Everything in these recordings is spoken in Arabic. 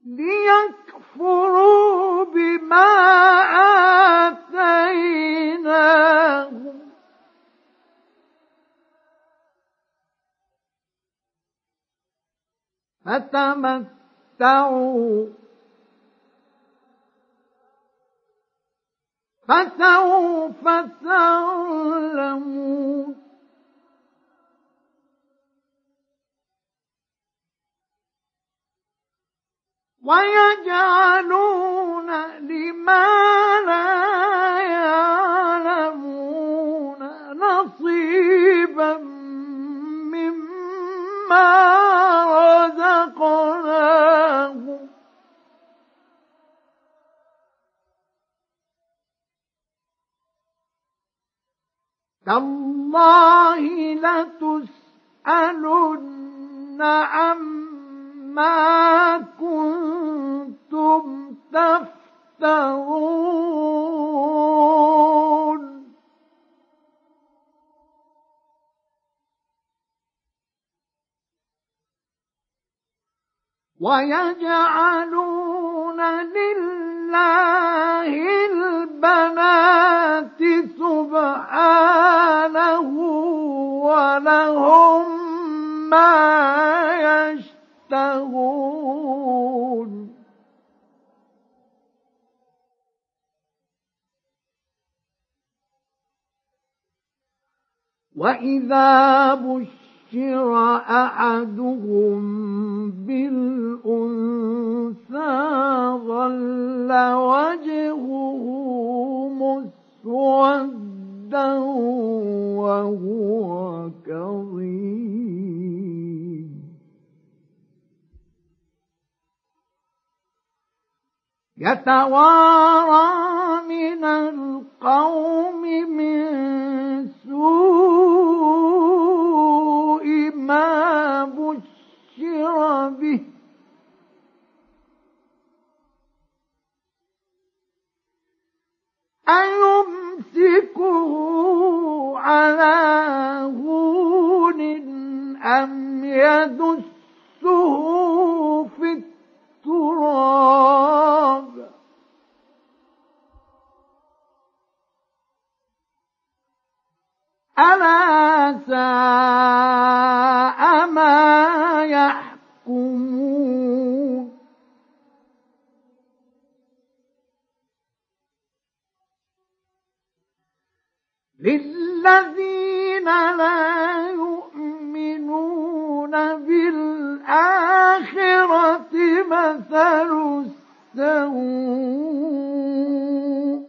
ليكفروا بما آتيناهم فتمتعوا فسوف تعلمون ويجعلون لما لا يعلمون نصيبا مما رزقناهم تالله لتسألن عما كنتم تفترون ويجعلون لله البنات سبحانه ولهم ما يشتهون وإذا بشر أحدهم بالأنثى ظل وجهه مسودا وهو كظيم يتوارى من القوم من سوء ما بشر به أيمسكه على هون أم يدسه في التراب ألا ساء ما يحكمون للذين لا يؤمنون بالآخرة مثل السوء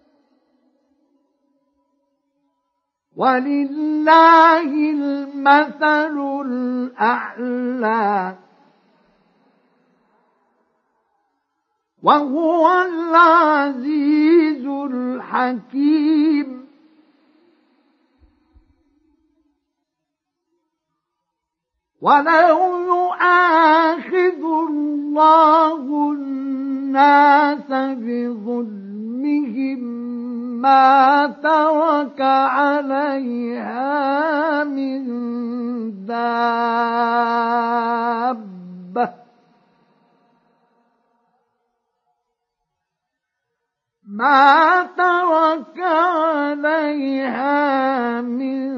ولله المثل الأعلى وهو العزيز الحكيم ولو يؤاخذ الله الناس بظلمهم ما ترك عليها من دابة ما ترك عليها من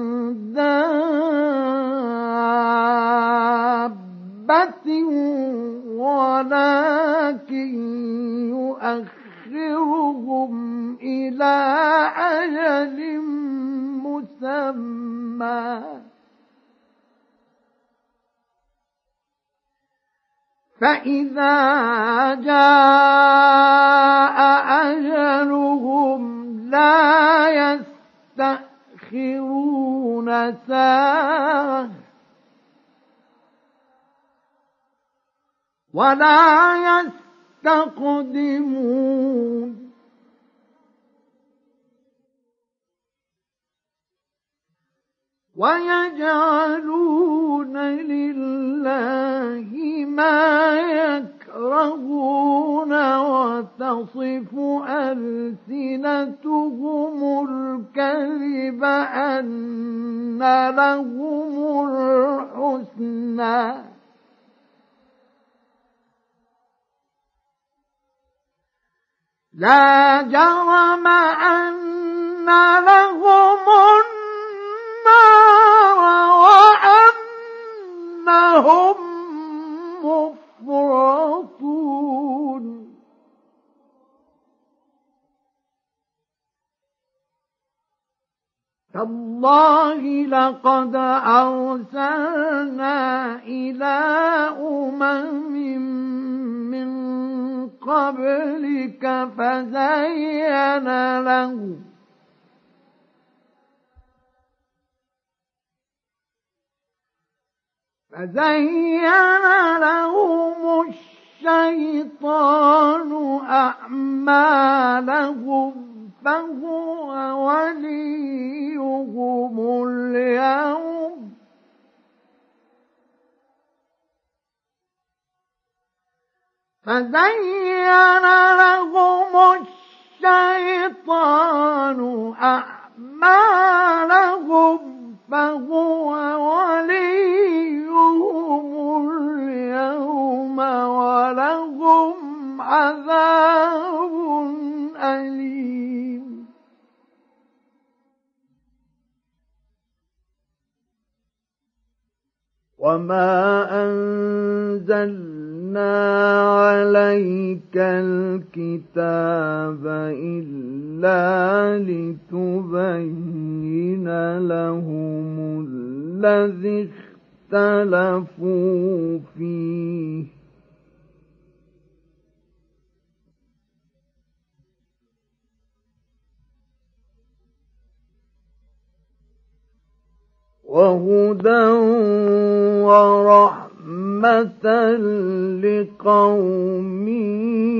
دابة ولكن يؤخرهم إلى أجل مسمى فإذا جاء أجلهم لا يستأخرون ساعة ولا يستقدمون ويجعلون لله ما يكرهون وتصف ألسنتهم الكذب أن لهم الحسنى لا جرم أن لهم النار وأنهم مفرطون تالله لقد أرسلنا إلى أمم من قبلك فزين لهم الشيطان أعمالهم فهو وليهم اليوم فزين لهم الشيطان أعمالهم فهو وليهم اليوم ولهم عذاب أليم وما أنزلنا عليك الكتاب إلا لتبين لهم الذي اختلفوا فيه وهدى ورحمة لقوم